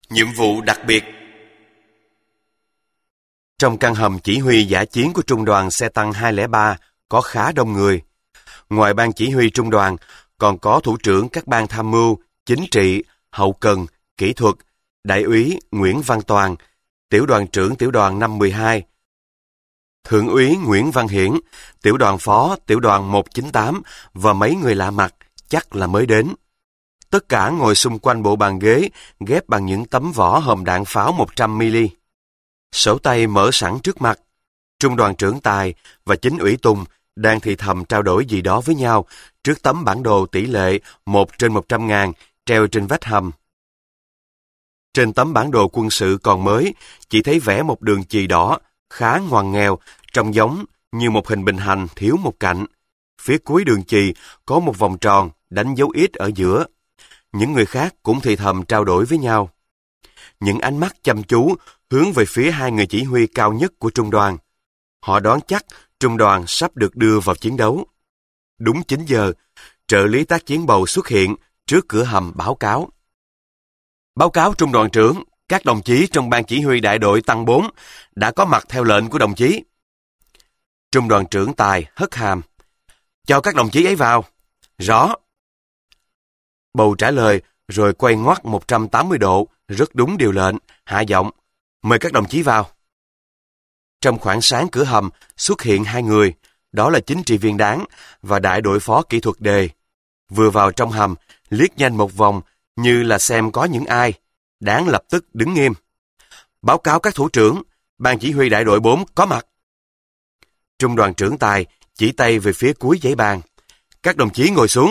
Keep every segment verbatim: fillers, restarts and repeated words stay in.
Nhiệm vụ đặc biệt. Trong căn hầm chỉ huy dã chiến của trung đoàn xe tăng hai không ba có khá đông người. Ngoài ban chỉ huy trung đoàn, còn có thủ trưởng các ban tham mưu, chính trị, hậu cần, kỹ thuật, đại úy Nguyễn Văn Toàn, tiểu đoàn trưởng tiểu đoàn năm một hai, thượng úy Nguyễn Văn Hiển, tiểu đoàn phó tiểu đoàn một chín tám và mấy người lạ mặt chắc là mới đến. Tất cả ngồi xung quanh bộ bàn ghế ghép bằng những tấm vỏ hòm đạn pháo một trăm mi-li. Sổ tay mở sẵn trước mặt. Trung đoàn trưởng Tài và chính ủy Tùng đang thì thầm trao đổi gì đó với nhau trước tấm bản đồ tỷ lệ một trên một trăm ngàn treo trên vách hầm. Trên tấm bản đồ quân sự còn mới, chỉ thấy vẽ một đường chì đỏ, khá ngoằn nghèo, trông giống như một hình bình hành thiếu một cạnh. Phía cuối đường chì có một vòng tròn đánh dấu ít ở giữa. Những người khác cũng thì thầm trao đổi với nhau. Những ánh mắt chăm chú hướng về phía hai người chỉ huy cao nhất của trung đoàn. Họ đoán chắc trung đoàn sắp được đưa vào chiến đấu. Đúng chín giờ, trợ lý tác chiến bầu xuất hiện trước cửa hầm báo cáo. Báo cáo trung đoàn trưởng, các đồng chí trong ban chỉ huy đại đội tăng bốn đã có mặt theo lệnh của đồng chí. Trung đoàn trưởng Tài hất hàm. Cho các đồng chí ấy vào. Rõ. Bầu trả lời rồi quay ngoắt một trăm tám mươi độ, rất đúng điều lệnh, hạ giọng. Mời các đồng chí vào. Trong khoảng sáng cửa hầm xuất hiện hai người, đó là chính trị viên Đáng và đại đội phó kỹ thuật Đề. Vừa vào trong hầm, liếc nhanh một vòng như là xem có những ai. Đáng lập tức đứng nghiêm. Báo cáo các thủ trưởng, ban chỉ huy đại đội bốn có mặt. Trung đoàn trưởng Tài chỉ tay về phía cuối giấy bàn. Các đồng chí ngồi xuống.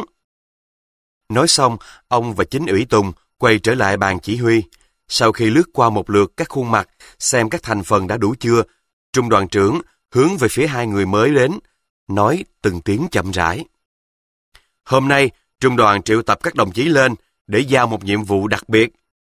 Nói xong, ông và chính ủy Tùng quay trở lại bàn chỉ huy. Sau khi lướt qua một lượt các khuôn mặt, xem các thành phần đã đủ chưa, trung đoàn trưởng hướng về phía hai người mới đến, nói từng tiếng chậm rãi. Hôm nay, trung đoàn triệu tập các đồng chí lên để giao một nhiệm vụ đặc biệt.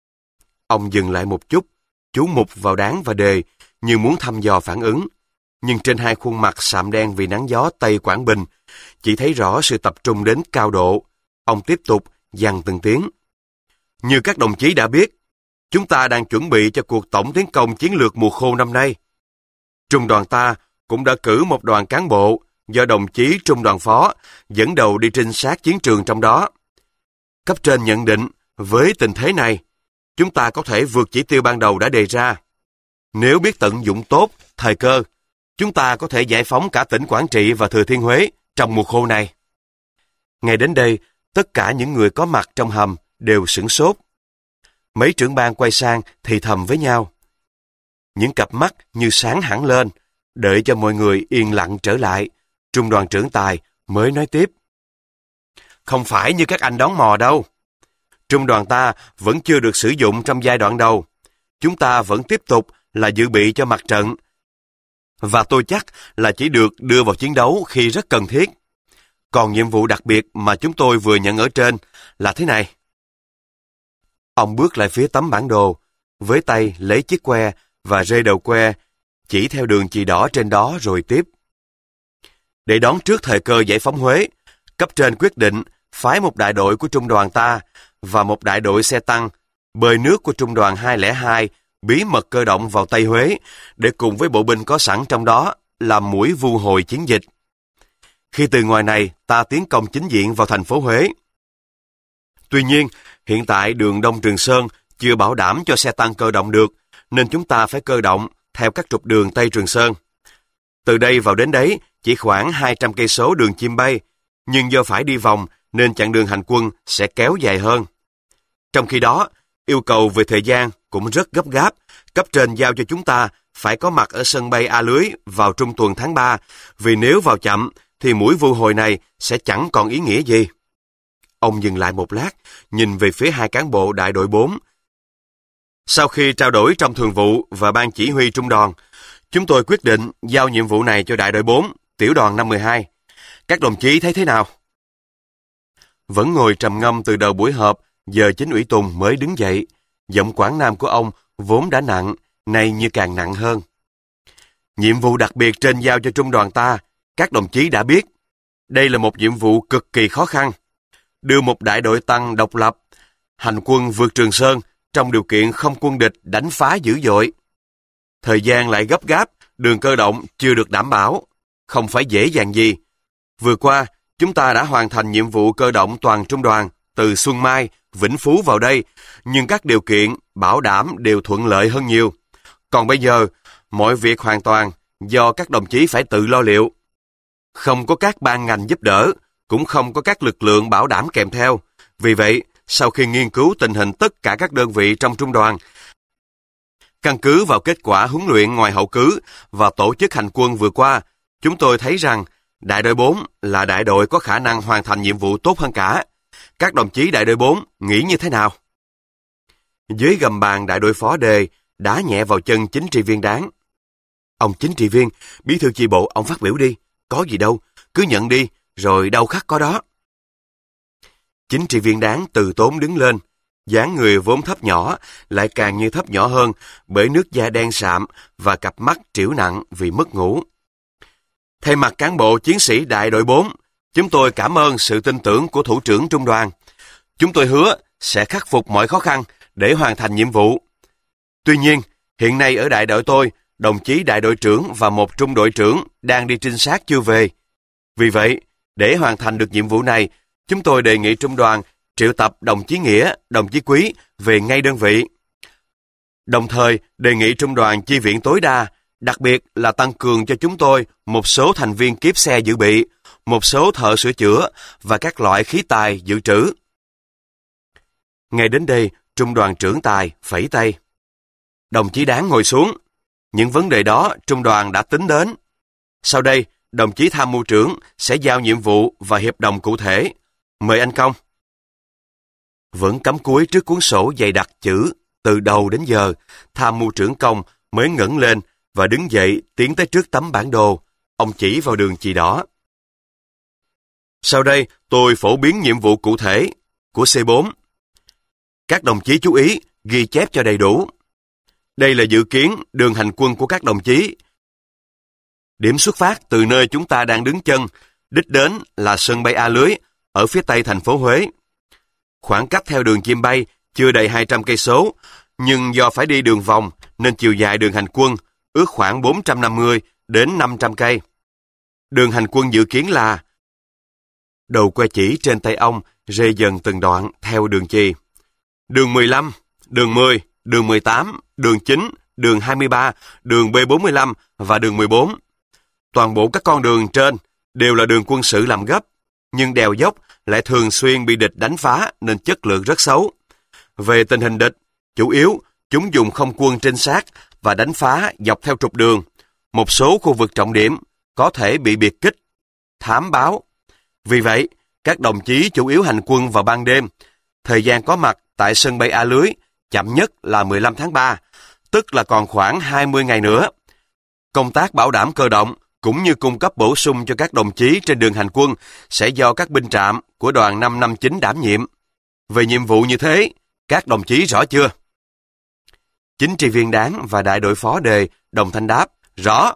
Ông dừng lại một chút, chú mục vào Đáng và Đề như muốn thăm dò phản ứng. Nhưng trên hai khuôn mặt sạm đen vì nắng gió Tây Quảng Bình, chỉ thấy rõ sự tập trung đến cao độ. Ông tiếp tục dằn từng tiếng. Như các đồng chí đã biết, chúng ta đang chuẩn bị cho cuộc tổng tiến công chiến lược mùa khô năm nay. Trung đoàn ta cũng đã cử một đoàn cán bộ do đồng chí trung đoàn phó dẫn đầu đi trinh sát chiến trường trong đó. Cấp trên nhận định, với tình thế này, chúng ta có thể vượt chỉ tiêu ban đầu đã đề ra. Nếu biết tận dụng tốt thời cơ, chúng ta có thể giải phóng cả tỉnh Quảng Trị và Thừa Thiên Huế trong mùa khô này. Ngay đến đây, tất cả những người có mặt trong hầm đều sửng sốt. Mấy trưởng ban quay sang thì thầm với nhau. Những cặp mắt như sáng hẳn lên, đợi cho mọi người yên lặng trở lại. Trung đoàn trưởng Tài mới nói tiếp. Không phải như các anh đoán mò đâu. Trung đoàn ta vẫn chưa được sử dụng trong giai đoạn đầu. Chúng ta vẫn tiếp tục là dự bị cho mặt trận. Và tôi chắc là chỉ được đưa vào chiến đấu khi rất cần thiết. Còn nhiệm vụ đặc biệt mà chúng tôi vừa nhận ở trên là thế này. Ông bước lại phía tấm bản đồ, với tay lấy chiếc que và rê đầu que, chỉ theo đường chì đỏ trên đó rồi tiếp. Để đón trước thời cơ giải phóng Huế, cấp trên quyết định phái một đại đội của trung đoàn ta và một đại đội xe tăng bơi nước của trung đoàn hai không hai bí mật cơ động vào Tây Huế để cùng với bộ binh có sẵn trong đó làm mũi vu hồi chiến dịch. Khi từ ngoài này ta tiến công chính diện vào thành phố Huế. Tuy nhiên, hiện tại đường Đông Trường Sơn chưa bảo đảm cho xe tăng cơ động được, nên chúng ta phải cơ động theo các trục đường Tây Trường Sơn. Từ đây vào đến đấy chỉ khoảng hai trăm cây số đường chim bay, nhưng do phải đi vòng nên chặng đường hành quân sẽ kéo dài hơn. Trong khi đó, yêu cầu về thời gian cũng rất gấp gáp, cấp trên giao cho chúng ta phải có mặt ở sân bay A Lưới vào trung tuần tháng ba, vì nếu vào chậm thì mũi vu hồi này sẽ chẳng còn ý nghĩa gì. Ông dừng lại một lát, nhìn về phía hai cán bộ đại đội bốn. Sau khi trao đổi trong thường vụ và ban chỉ huy trung đoàn, chúng tôi quyết định giao nhiệm vụ này cho đại đội bốn, tiểu đoàn năm một hai. Các đồng chí thấy thế nào? Vẫn ngồi trầm ngâm từ đầu buổi họp, giờ chính ủy Tùng mới đứng dậy. Giọng Quảng Nam của ông vốn đã nặng, nay như càng nặng hơn. Nhiệm vụ đặc biệt trên giao cho trung đoàn ta, các đồng chí đã biết. Đây là một nhiệm vụ cực kỳ khó khăn. Đưa một đại đội tăng độc lập, hành quân vượt Trường Sơn trong điều kiện không quân địch đánh phá dữ dội. Thời gian lại gấp gáp, đường cơ động chưa được đảm bảo, không phải dễ dàng gì. Vừa qua, chúng ta đã hoàn thành nhiệm vụ cơ động toàn trung đoàn từ Xuân Mai, Vĩnh Phú vào đây, nhưng các điều kiện bảo đảm đều thuận lợi hơn nhiều. Còn bây giờ, mọi việc hoàn toàn do các đồng chí phải tự lo liệu. Không có các ban ngành giúp đỡ, cũng không có các lực lượng bảo đảm kèm theo. Vì vậy, sau khi nghiên cứu tình hình tất cả các đơn vị trong trung đoàn, căn cứ vào kết quả huấn luyện ngoài hậu cứ và tổ chức hành quân vừa qua, chúng tôi thấy rằng đại đội bốn là đại đội có khả năng hoàn thành nhiệm vụ tốt hơn cả. Các đồng chí đại đội bốn nghĩ như thế nào? Dưới gầm bàn, đại đội phó Đề đá nhẹ vào chân chính trị viên Đáng. Ông chính trị viên, bí thư chi bộ, ông phát biểu đi. Có gì đâu, cứ nhận đi, rồi đâu khắc có đó. Chính trị viên Đáng từ tốn đứng lên. Dáng người vốn thấp nhỏ, lại càng như thấp nhỏ hơn bởi nước da đen sạm và cặp mắt trĩu nặng vì mất ngủ. Thay mặt cán bộ chiến sĩ đại đội bốn, chúng tôi cảm ơn sự tin tưởng của thủ trưởng trung đoàn. Chúng tôi hứa sẽ khắc phục mọi khó khăn để hoàn thành nhiệm vụ. Tuy nhiên, hiện nay ở đại đội tôi, đồng chí đại đội trưởng và một trung đội trưởng đang đi trinh sát chưa về. Vì vậy, để hoàn thành được nhiệm vụ này, chúng tôi đề nghị trung đoàn triệu tập đồng chí Nghĩa, đồng chí Quý về ngay đơn vị. Đồng thời, đề nghị trung đoàn chi viện tối đa, đặc biệt là tăng cường cho chúng tôi một số thành viên kiếp xe dự bị, một số thợ sửa chữa và các loại khí tài dự trữ. Ngay đến đây, trung đoàn trưởng Tài phẩy tay. Đồng chí Đáng ngồi xuống. Những vấn đề đó trung đoàn đã tính đến. Sau đây, đồng chí tham mưu trưởng sẽ giao nhiệm vụ và hiệp đồng cụ thể. Mời anh Công. Vẫn cắm cúi trước cuốn sổ dày đặc chữ từ đầu đến giờ, tham mưu trưởng Công mới ngẩng lên và đứng dậy tiến tới trước tấm bản đồ. Ông chỉ vào đường chì đỏ. Sau đây, tôi phổ biến nhiệm vụ cụ thể của C bốn. Các đồng chí chú ý, ghi chép cho đầy đủ. Đây là dự kiến đường hành quân của các đồng chí. Điểm xuất phát từ nơi chúng ta đang đứng chân, đích đến là sân bay A Lưới ở phía tây thành phố Huế. Khoảng cách theo đường chim bay chưa đầy hai trăm cây số, nhưng do phải đi đường vòng nên chiều dài đường hành quân ước khoảng bốn trăm năm mươi đến năm trăm cây. Đường hành quân dự kiến là đầu que chỉ trên tay ông rê dần từng đoạn theo đường chì. Đường mười lăm, đường mười, đường mười tám, đường chín, đường hai mươi ba, đường B bốn mươi lăm và đường mười bốn. Toàn bộ các con đường trên đều là đường quân sự làm gấp, nhưng đèo dốc lại thường xuyên bị địch đánh phá nên chất lượng rất xấu. Về tình hình địch, chủ yếu chúng dùng không quân trinh sát và đánh phá dọc theo trục đường. Một số khu vực trọng điểm có thể bị biệt kích, thám báo. Vì vậy, các đồng chí chủ yếu hành quân vào ban đêm. Thời gian có mặt tại sân bay A Lưới chậm nhất là mười lăm tháng ba, tức là còn khoảng hai mươi ngày nữa. Công tác bảo đảm cơ động cũng như cung cấp bổ sung cho các đồng chí trên đường hành quân sẽ do các binh trạm của đoàn năm năm chín đảm nhiệm. Về nhiệm vụ như thế, các đồng chí rõ chưa? Chính trị viên Đáng và đại đội phó Đề đồng thanh đáp, rõ.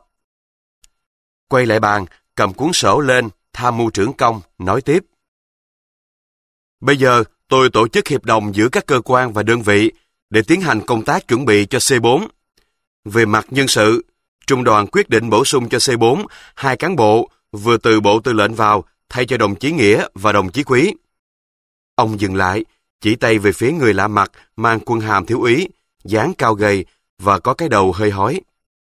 Quay lại bàn, cầm cuốn sổ lên, tham mưu trưởng Công nói tiếp. Bây giờ, tôi tổ chức hiệp đồng giữa các cơ quan và đơn vị để tiến hành công tác chuẩn bị cho C bốn. Về mặt nhân sự, trung đoàn quyết định bổ sung cho C bốn hai cán bộ vừa từ bộ tư lệnh vào thay cho đồng chí Nghĩa và đồng chí Quý. Ông dừng lại, chỉ tay về phía người lạ mặt mang quân hàm thiếu úy, dáng cao gầy và có cái đầu hơi hói.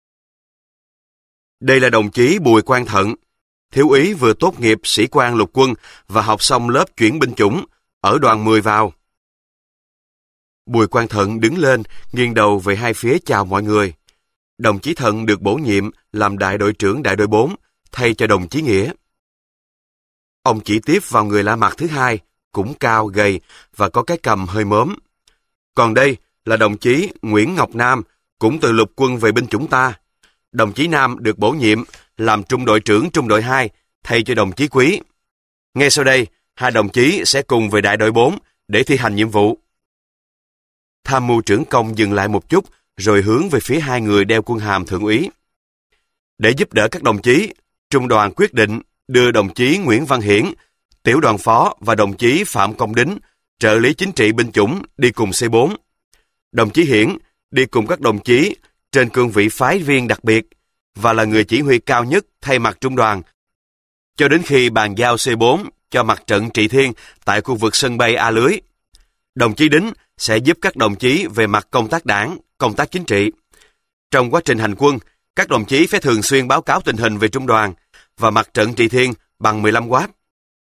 Đây là đồng chí Bùi Quang Thận, thiếu úy vừa tốt nghiệp sĩ quan lục quân và học xong lớp chuyển binh chủng ở đoàn mười vào. Bùi Quang Thận đứng lên, nghiêng đầu về hai phía chào mọi người. Đồng chí Thận được bổ nhiệm làm đại đội trưởng đại đội bốn, thay cho đồng chí Nghĩa. Ông chỉ tiếp vào người lạ mặt thứ hai, cũng cao, gầy và có cái cằm hơi mớm. Còn đây là đồng chí Nguyễn Ngọc Nam, cũng từ lục quân về binh chủng ta. Đồng chí Nam được bổ nhiệm làm trung đội trưởng trung đội hai, thay cho đồng chí Quý. Ngay sau đây, hai đồng chí sẽ cùng về đại đội bốn để thi hành nhiệm vụ. Tham mưu trưởng Công dừng lại một chút, rồi hướng về phía hai người đeo quân hàm thượng úy. Để giúp đỡ các đồng chí, trung đoàn quyết định đưa đồng chí Nguyễn Văn Hiển, tiểu đoàn phó và đồng chí Phạm Công Đính, trợ lý chính trị binh chủng đi cùng C bốn. Đồng chí Hiển đi cùng các đồng chí trên cương vị phái viên đặc biệt và là người chỉ huy cao nhất thay mặt trung đoàn, cho đến khi bàn giao C bốn cho mặt trận Trị Thiên tại khu vực sân bay A Lưới. Đồng chí Đính sẽ giúp các đồng chí về mặt công tác đảng, công tác chính trị. Trong quá trình hành quân, các đồng chí phải thường xuyên báo cáo tình hình về trung đoàn và mặt trận Trị Thiên bằng mười lăm oát.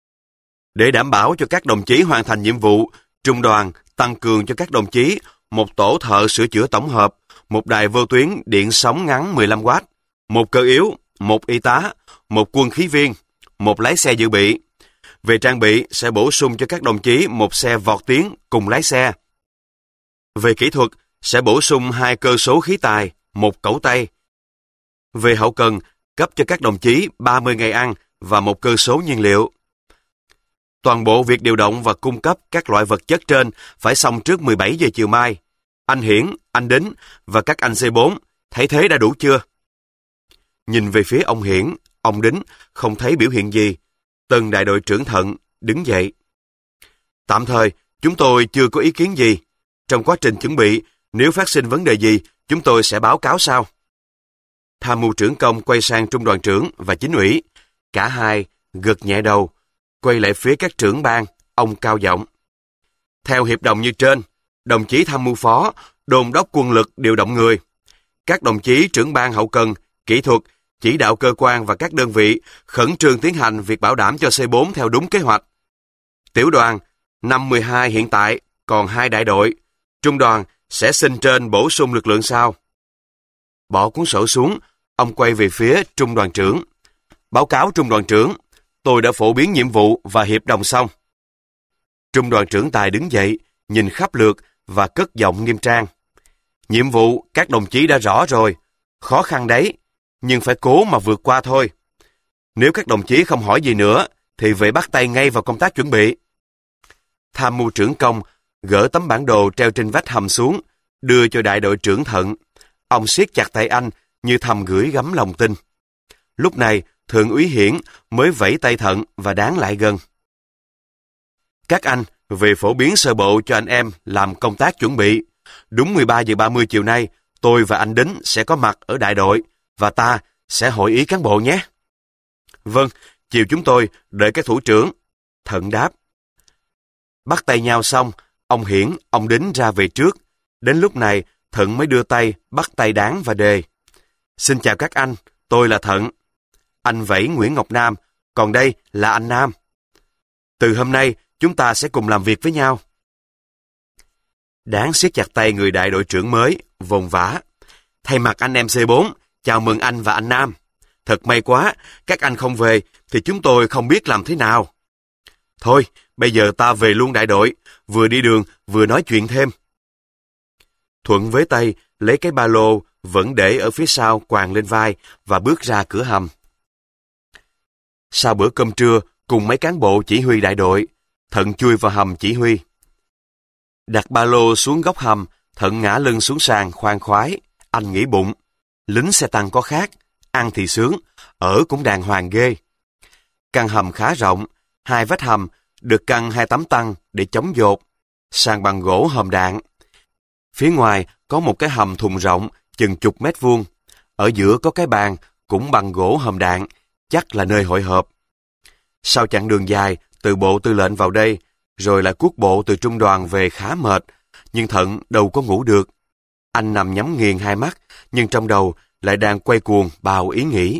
Để đảm bảo cho các đồng chí hoàn thành nhiệm vụ, trung đoàn tăng cường cho các đồng chí một tổ thợ sửa chữa tổng hợp, một đài vô tuyến điện sóng ngắn mười lăm oát, một cơ yếu, một y tá, một quân khí viên, một lái xe dự bị. Về trang bị sẽ bổ sung cho các đồng chí một xe vọt tiến cùng lái xe. Về kỹ thuật sẽ bổ sung hai cơ số khí tài, một cẩu tay. Về hậu cần, cấp cho các đồng chí ba mươi ngày ăn và một cơ số nhiên liệu. Toàn bộ việc điều động và cung cấp các loại vật chất trên phải xong trước mười bảy giờ chiều mai. Anh Hiển, anh Đính và các anh C bốn thấy thế đã đủ chưa? Nhìn về phía ông Hiển, ông Đính không thấy biểu hiện gì. Tân đại đội trưởng Thận đứng dậy. Tạm thời, chúng tôi chưa có ý kiến gì. Trong quá trình chuẩn bị, nếu phát sinh vấn đề gì, chúng tôi sẽ báo cáo sau. Tham mưu trưởng Công quay sang trung đoàn trưởng và chính ủy. Cả hai gật nhẹ đầu, quay lại phía các trưởng ban, ông cao giọng. Theo hiệp đồng như trên, đồng chí tham mưu phó, đôn đốc quân lực điều động người. Các đồng chí trưởng ban hậu cần, kỹ thuật, chỉ đạo cơ quan và các đơn vị khẩn trương tiến hành việc bảo đảm cho C bốn theo đúng kế hoạch. Tiểu đoàn năm mười hai hiện tại còn hai đại đội, trung đoàn sẽ xin trên bổ sung lực lượng sau. Bỏ cuốn sổ xuống, ông quay về phía trung đoàn trưởng. Báo cáo trung đoàn trưởng, tôi đã phổ biến nhiệm vụ và hiệp đồng xong. Trung đoàn trưởng Tài đứng dậy, nhìn khắp lượt và cất giọng nghiêm trang. Nhiệm vụ các đồng chí đã rõ rồi, khó khăn đấy, nhưng phải cố mà vượt qua thôi. Nếu các đồng chí không hỏi gì nữa, thì về bắt tay ngay vào công tác chuẩn bị. Tham mưu trưởng Công gỡ tấm bản đồ treo trên vách hầm xuống, đưa cho đại đội trưởng Thận. Ông siết chặt tay anh như thầm gửi gắm lòng tin. Lúc này, Thượng úy Hiển mới vẫy tay Thận và Đáng lại gần. Các anh về phổ biến sơ bộ cho anh em làm công tác chuẩn bị. Đúng mười ba giờ ba mươi chiều nay, tôi và anh Đính sẽ có mặt ở đại đội và ta sẽ hội ý cán bộ nhé. Vâng, chiều chúng tôi đợi các thủ trưởng. Thận đáp. Bắt tay nhau xong, ông Hiển, ông Đính ra về trước. Đến lúc này, Thận mới đưa tay bắt tay Đáng và Đề. Xin chào các anh, tôi là Thận. Anh vẫy Nguyễn Ngọc Nam, còn đây là anh Nam. Từ hôm nay, chúng ta sẽ cùng làm việc với nhau. Đáng siết chặt tay người đại đội trưởng mới, vồn vã. Thay mặt anh em C bốn, chào mừng anh và anh Nam. Thật may quá, các anh không về thì chúng tôi không biết làm thế nào. Thôi, bây giờ ta về luôn đại đội, vừa đi đường vừa nói chuyện thêm. Thuận với tay, lấy cái ba lô vẫn để ở phía sau quàng lên vai và bước ra cửa hầm. Sau bữa cơm trưa, cùng mấy cán bộ chỉ huy đại đội, Thận chui vào hầm chỉ huy. Đặt ba lô xuống góc hầm, Thận ngã lưng xuống sàn khoan khoái. Anh nghĩ bụng, lính xe tăng có khác, ăn thì sướng, ở cũng đàng hoàng ghê. Căn hầm khá rộng, hai vách hầm được căng hai tấm tăng để chống dột, sàn bằng gỗ hòm đạn. Phía ngoài có một cái hầm thùng rộng chừng chục mét vuông, ở giữa có cái bàn cũng bằng gỗ hòm đạn, chắc là nơi hội họp. Sau chặng đường dài từ bộ tư lệnh vào đây, rồi lại cuốc bộ từ trung đoàn về khá mệt, nhưng Thận đâu có ngủ được. Anh nằm nhắm nghiền hai mắt, nhưng trong đầu lại đang quay cuồng bao ý nghĩ.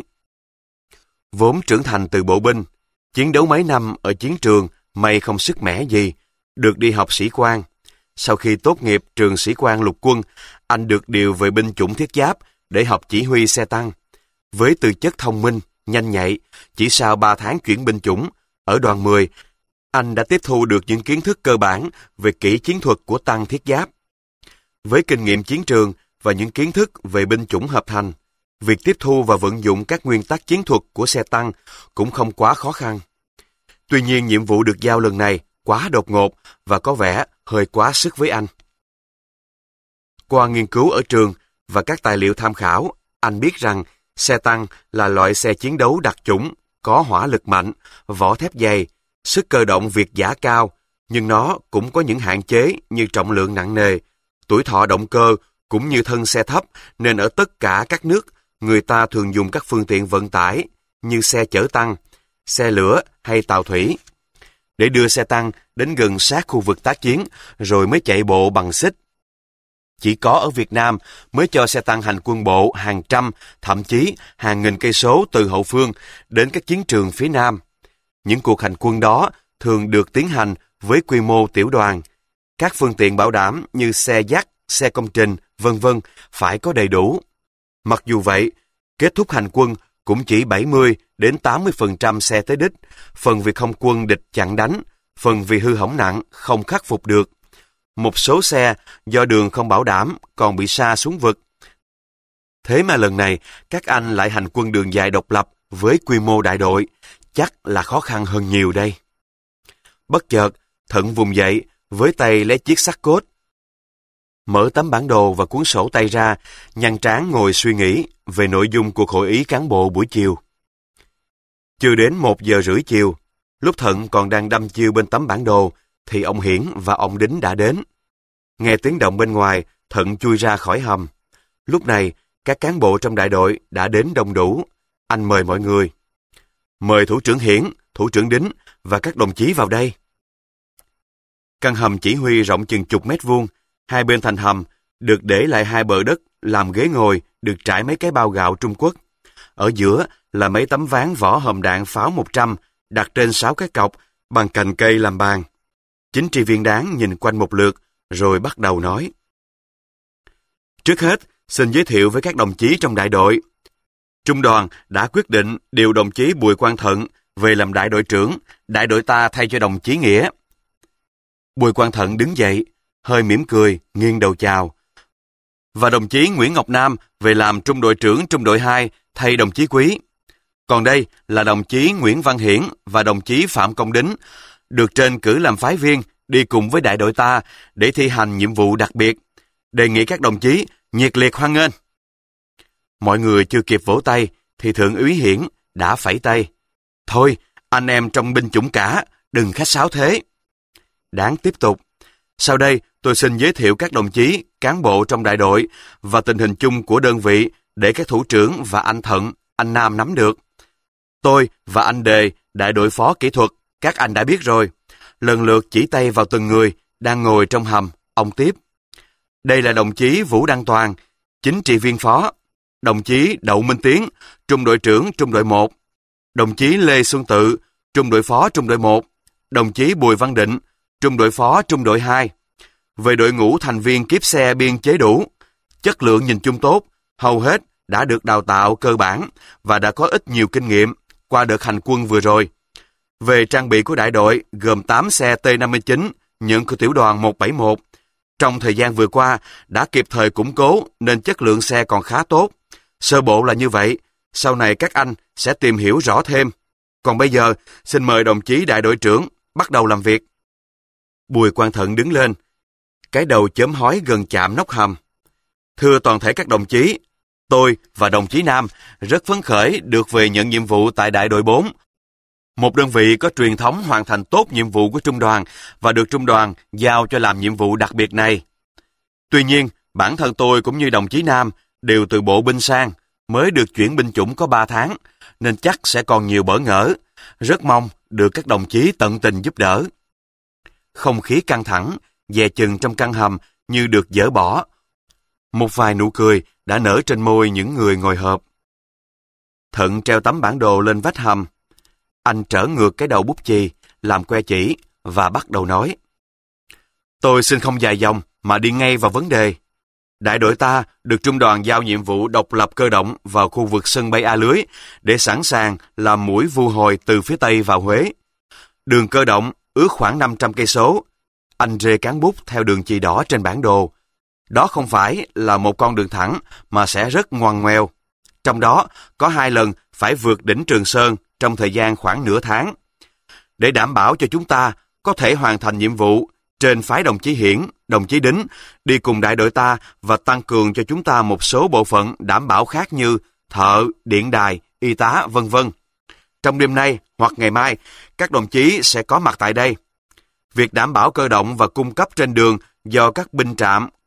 Vốn trưởng thành từ bộ binh, chiến đấu mấy năm ở chiến trường may không sức mẻ gì, được đi học sĩ quan. Sau khi tốt nghiệp trường sĩ quan lục quân, anh được điều về binh chủng thiết giáp để học chỉ huy xe tăng. Với tư chất thông minh, nhanh nhạy, chỉ sau ba tháng chuyển binh chủng, ở đoàn mười, anh đã tiếp thu được những kiến thức cơ bản về kỹ chiến thuật của tăng thiết giáp. Với kinh nghiệm chiến trường và những kiến thức về binh chủng hợp thành, việc tiếp thu và vận dụng các nguyên tắc chiến thuật của xe tăng cũng không quá khó khăn. Tuy nhiên, nhiệm vụ được giao lần này quá đột ngột và có vẻ hơi quá sức với anh. Qua nghiên cứu ở trường và các tài liệu tham khảo, anh biết rằng xe tăng là loại xe chiến đấu đặc chủng, có hỏa lực mạnh, vỏ thép dày, sức cơ động việt dã cao, nhưng nó cũng có những hạn chế như trọng lượng nặng nề, tuổi thọ động cơ cũng như thân xe thấp, nên ở tất cả các nước, người ta thường dùng các phương tiện vận tải như xe chở tăng, xe lửa hay tàu thủy, để đưa xe tăng đến gần sát khu vực tác chiến, rồi mới chạy bộ bằng xích. Chỉ có ở Việt Nam mới cho xe tăng hành quân bộ hàng trăm, thậm chí hàng nghìn cây số từ hậu phương đến các chiến trường phía Nam. Những cuộc hành quân đó thường được tiến hành với quy mô tiểu đoàn. Các phương tiện bảo đảm như xe dắt, xe công trình, vân vân phải có đầy đủ. Mặc dù vậy, kết thúc hành quân cũng chỉ bảy mươi đến tám mươi phần trăm xe tới đích, phần vì không quân địch chặn đánh, phần vì hư hỏng nặng không khắc phục được. Một số xe do đường không bảo đảm còn bị sa xuống vực. Thế mà lần này các anh lại hành quân đường dài độc lập với quy mô đại đội, chắc là khó khăn hơn nhiều đây. Bất chợt, Thận vùng dậy, với tay lấy chiếc sắt cốt, mở tấm bản đồ và cuốn sổ tay ra, nhăn trán ngồi suy nghĩ về nội dung cuộc hội ý cán bộ buổi chiều. Chưa đến một giờ rưỡi chiều, lúc Thận còn đang đăm chiêu bên tấm bản đồ, thì ông Hiển và ông Đính đã đến. Nghe tiếng động bên ngoài, Thận chui ra khỏi hầm. Lúc này, các cán bộ trong đại đội đã đến đông đủ. Anh mời mọi người. Mời thủ trưởng Hiển, thủ trưởng Đính và các đồng chí vào đây. Căn hầm chỉ huy rộng chừng chục mét vuông, hai bên thành hầm được để lại hai bờ đất làm ghế ngồi, được trải mấy cái bao gạo Trung Quốc. Ở giữa là mấy tấm ván vỏ hòm đạn pháo một trăm đặt trên sáu cái cọc bằng cành cây làm bàn. Chính trị viên Đáng nhìn quanh một lượt rồi bắt đầu nói. Trước hết, xin giới thiệu với các đồng chí trong đại đội. Trung đoàn đã quyết định điều đồng chí Bùi Quang Thận về làm đại đội trưởng, đại đội ta thay cho đồng chí Nghĩa. Bùi Quang Thận đứng dậy, hơi mỉm cười, nghiêng đầu chào. Và đồng chí Nguyễn Ngọc Nam về làm trung đội trưởng trung đội hai thay đồng chí Quý. Còn đây là đồng chí Nguyễn Văn Hiển và đồng chí Phạm Công Đính, được trên cử làm phái viên đi cùng với đại đội ta để thi hành nhiệm vụ đặc biệt. Đề nghị các đồng chí nhiệt liệt hoan nghênh. Mọi người chưa kịp vỗ tay thì Thượng úy Hiển đã phẩy tay. Thôi, anh em trong binh chủng cả, đừng khách sáo thế. Đáng tiếp tục. Sau đây, tôi xin giới thiệu các đồng chí, cán bộ trong đại đội và tình hình chung của đơn vị để các thủ trưởng và anh Thận, anh Nam nắm được. Tôi và anh Đề, đại đội phó kỹ thuật, các anh đã biết rồi. Lần lượt chỉ tay vào từng người đang ngồi trong hầm, ông tiếp. Đây là đồng chí Vũ Đăng Toàn, chính trị viên phó. Đồng chí Đậu Minh Tiến, trung đội trưởng trung đội một. Đồng chí Lê Xuân Tự, trung đội phó trung đội một. Đồng chí Bùi Văn Định, trung đội phó trung đội hai. Về đội ngũ thành viên kiếp xe biên chế đủ, chất lượng nhìn chung tốt, hầu hết đã được đào tạo cơ bản và đã có ít nhiều kinh nghiệm qua đợt hành quân vừa rồi. Về trang bị của đại đội gồm tám xe T năm mươi chín nhận của tiểu đoàn một bảy một. Trong thời gian vừa qua đã kịp thời củng cố nên chất lượng xe còn khá tốt. Sơ bộ là như vậy, sau này các anh sẽ tìm hiểu rõ thêm. Còn bây giờ, xin mời đồng chí đại đội trưởng bắt đầu làm việc. Bùi Quang Thận đứng lên, cái đầu chớm hói gần chạm nóc hầm. Thưa toàn thể các đồng chí, tôi và đồng chí Nam rất phấn khởi được về nhận nhiệm vụ tại đại đội bốn. Một đơn vị có truyền thống hoàn thành tốt nhiệm vụ của trung đoàn và được trung đoàn giao cho làm nhiệm vụ đặc biệt này. Tuy nhiên, bản thân tôi cũng như đồng chí Nam đều từ bộ binh sang, mới được chuyển binh chủng có ba tháng, nên chắc sẽ còn nhiều bỡ ngỡ. Rất mong được các đồng chí tận tình giúp đỡ. Không khí căng thẳng, dè chừng trong căn hầm như được dỡ bỏ. Một vài nụ cười đã nở trên môi những người ngồi họp. Thận treo tấm bản đồ lên vách hầm. Anh trở ngược cái đầu bút chì, làm que chỉ và bắt đầu nói. Tôi xin không dài dòng mà đi ngay vào vấn đề. Đại đội ta được trung đoàn giao nhiệm vụ độc lập cơ động vào khu vực sân bay A Lưới để sẵn sàng làm mũi vu hồi từ phía Tây vào Huế. Đường cơ động ước khoảng năm trăm cây số. Anh rê cán bút theo đường chì đỏ trên bản đồ. Đó không phải là một con đường thẳng mà sẽ rất ngoằn ngoèo. Trong đó có hai lần phải vượt đỉnh Trường Sơn trong thời gian khoảng nửa tháng. Để đảm bảo cho chúng ta có thể hoàn thành nhiệm vụ, trên phái đồng chí Hiển, đồng chí Đính đi cùng đại đội ta và tăng cường cho chúng ta một số bộ phận đảm bảo khác như thợ, điện đài, y tá, vân vân. Trong đêm nay hoặc ngày mai, các đồng chí sẽ có mặt tại đây. Việc đảm bảo cơ động và cung cấp trên đường do các binh trạm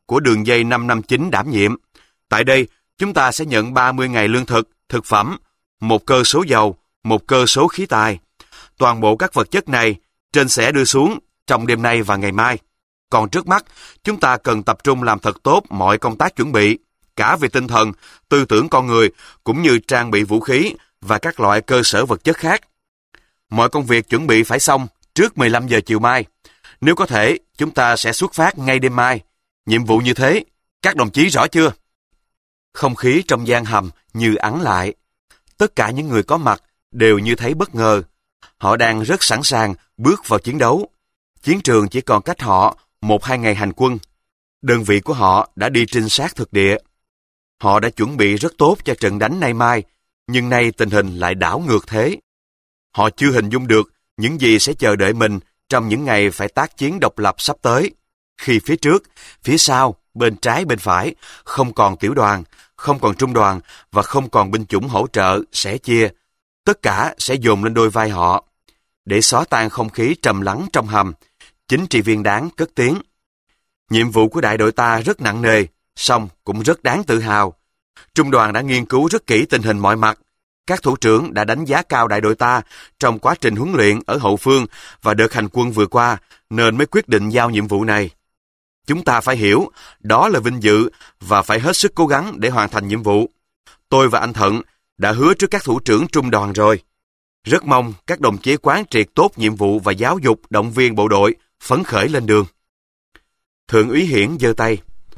của đường dây năm năm chín đảm nhiệm. Tại đây, chúng ta sẽ nhận ba mươi ngày lương thực, thực phẩm, một cơ số dầu, một cơ số khí tài. Toàn bộ các vật chất này trên sẽ đưa xuống trong đêm nay và ngày mai. Còn trước mắt, chúng ta cần tập trung làm thật tốt mọi công tác chuẩn bị, cả về tinh thần, tư tưởng con người, cũng như trang bị vũ khí và các loại cơ sở vật chất khác. Mọi công việc chuẩn bị phải xong trước mười lăm giờ chiều mai. Nếu có thể, chúng ta sẽ xuất phát ngay đêm mai. Nhiệm vụ như thế, các đồng chí rõ chưa? Không khí trong gian hầm như ắng lại. Tất cả những người có mặt đều như thấy bất ngờ. Họ đang rất sẵn sàng bước vào chiến đấu. Chiến trường chỉ còn cách họ một hai ngày hành quân. Đơn vị của họ đã đi trinh sát thực địa. Họ đã chuẩn bị rất tốt cho trận đánh nay mai, nhưng nay tình hình lại đảo ngược thế. Họ chưa hình dung được những gì sẽ chờ đợi mình trong những ngày phải tác chiến độc lập sắp tới. Khi phía trước, phía sau, bên trái bên phải, không còn tiểu đoàn, không còn trung đoàn và không còn binh chủng hỗ trợ, sẻ chia. Tất cả sẽ dồn lên đôi vai họ. Để xóa tan không khí trầm lắng trong hầm, chính trị viên đáng cất tiếng. Nhiệm vụ của đại đội ta rất nặng nề, song cũng rất đáng tự hào. Trung đoàn đã nghiên cứu rất kỹ tình hình mọi mặt. Các thủ trưởng đã đánh giá cao đại đội ta trong quá trình huấn luyện ở hậu phương và đợt hành quân vừa qua, nên mới quyết định giao nhiệm vụ này. Chúng ta phải hiểu, đó là vinh dự và phải hết sức cố gắng để hoàn thành nhiệm vụ. Tôi và anh Thận đã hứa trước các thủ trưởng trung đoàn rồi. Rất mong các đồng chí quán triệt tốt nhiệm vụ và giáo dục động viên bộ đội phấn khởi lên đường. Thượng úy Hiển giơ tay.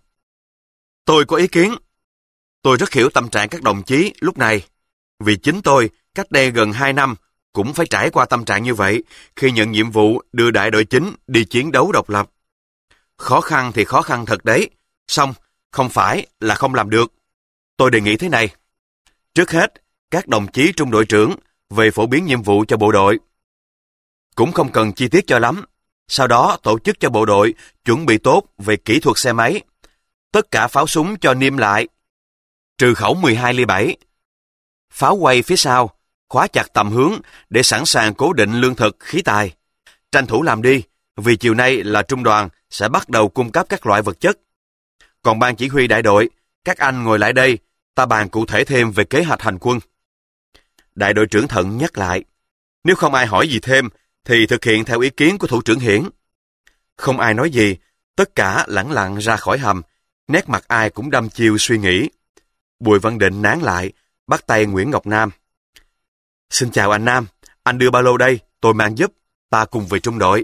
Tôi có ý kiến. Tôi rất hiểu tâm trạng các đồng chí lúc này. Vì chính tôi, cách đây gần hai năm, cũng phải trải qua tâm trạng như vậy khi nhận nhiệm vụ đưa đại đội chính đi chiến đấu độc lập. Khó khăn thì khó khăn thật đấy, song không phải là không làm được. Tôi đề nghị thế này. Trước hết, các đồng chí trung đội trưởng về phổ biến nhiệm vụ cho bộ đội. Cũng không cần chi tiết cho lắm. Sau đó tổ chức cho bộ đội chuẩn bị tốt về kỹ thuật xe máy. Tất cả pháo súng cho niêm lại. Trừ khẩu mười hai ly bảy. Pháo quay phía sau, khóa chặt tầm hướng để sẵn sàng cố định lương thực, khí tài. Tranh thủ làm đi, vì chiều nay là trung đoàn sẽ bắt đầu cung cấp các loại vật chất. Còn ban chỉ huy đại đội, các anh ngồi lại đây, ta bàn cụ thể thêm về kế hoạch hành quân. Đại đội trưởng Thận nhắc lại, nếu không ai hỏi gì thêm, thì thực hiện theo ý kiến của thủ trưởng Hiển. Không ai nói gì, tất cả lẳng lặng ra khỏi hầm, nét mặt ai cũng đăm chiêu suy nghĩ. Bùi Văn Định nán lại, bắt tay Nguyễn Ngọc Nam. Xin chào anh Nam, anh đưa ba lô đây, tôi mang giúp, ta cùng về trung đội.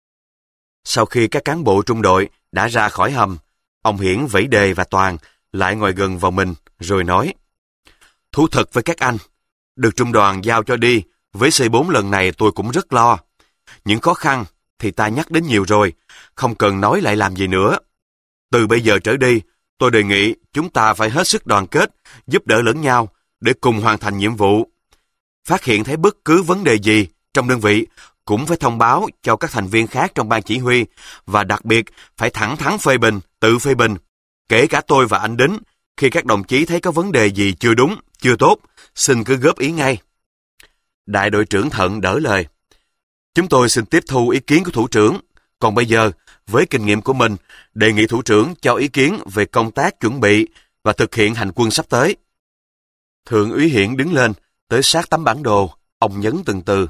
Sau khi các cán bộ trung đội đã ra khỏi hầm, ông Hiển, Vẫy Đề và Toàn lại ngồi gần vào mình, rồi nói. Thú thật với các anh, được trung đoàn giao cho đi, với C bốn lần này tôi cũng rất lo. Những khó khăn thì ta nhắc đến nhiều rồi, không cần nói lại làm gì nữa. Từ bây giờ trở đi, tôi đề nghị chúng ta phải hết sức đoàn kết, giúp đỡ lẫn nhau để cùng hoàn thành nhiệm vụ. Phát hiện thấy bất cứ vấn đề gì trong đơn vị, cũng phải thông báo cho các thành viên khác trong ban chỉ huy và đặc biệt phải thẳng thắn phê bình, tự phê bình. Kể cả tôi và anh Đính, khi các đồng chí thấy có vấn đề gì chưa đúng, chưa tốt, xin cứ góp ý ngay. Đại đội trưởng Thận đỡ lời. Chúng tôi xin tiếp thu ý kiến của thủ trưởng. Còn bây giờ, với kinh nghiệm của mình, đề nghị thủ trưởng cho ý kiến về công tác chuẩn bị và thực hiện hành quân sắp tới. Thượng úy Hiển đứng lên, tới sát tấm bản đồ, ông nhấn từng từ.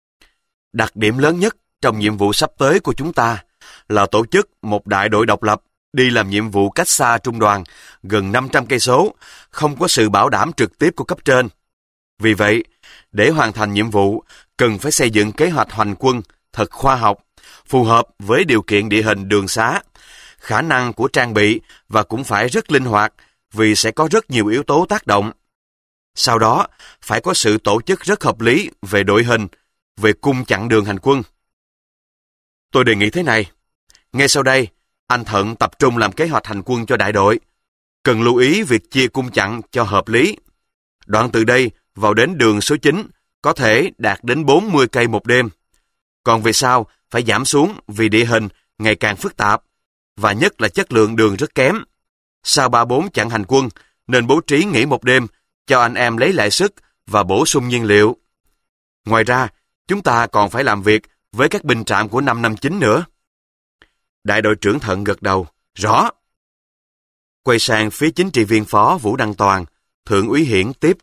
Đặc điểm lớn nhất trong nhiệm vụ sắp tới của chúng ta là tổ chức một đại đội độc lập đi làm nhiệm vụ cách xa trung đoàn gần năm trăm cây số, không có sự bảo đảm trực tiếp của cấp trên. Vì vậy, để hoàn thành nhiệm vụ, cần phải xây dựng kế hoạch hành quân thật khoa học, phù hợp với điều kiện địa hình đường xá, khả năng của trang bị và cũng phải rất linh hoạt vì sẽ có rất nhiều yếu tố tác động. Sau đó, phải có sự tổ chức rất hợp lý về đội hình, về cung chặn đường hành quân. Tôi đề nghị thế này. Ngay sau đây, anh Thận tập trung làm kế hoạch hành quân cho đại đội. Cần lưu ý việc chia cung chặn cho hợp lý. Đoạn từ đây vào đến đường số chín có thể đạt đến bốn mươi cây một đêm. Còn về sau phải giảm xuống vì địa hình ngày càng phức tạp và nhất là chất lượng đường rất kém. Sau ba bốn chặng hành quân nên bố trí nghỉ một đêm cho anh em lấy lại sức và bổ sung nhiên liệu. Ngoài ra, chúng ta còn phải làm việc với các binh trạm của năm năm chín nữa. Đại đội trưởng Thận gật đầu. Rõ. Quay sang phía chính trị viên phó Vũ Đăng Toàn, Thượng úy Hiển tiếp.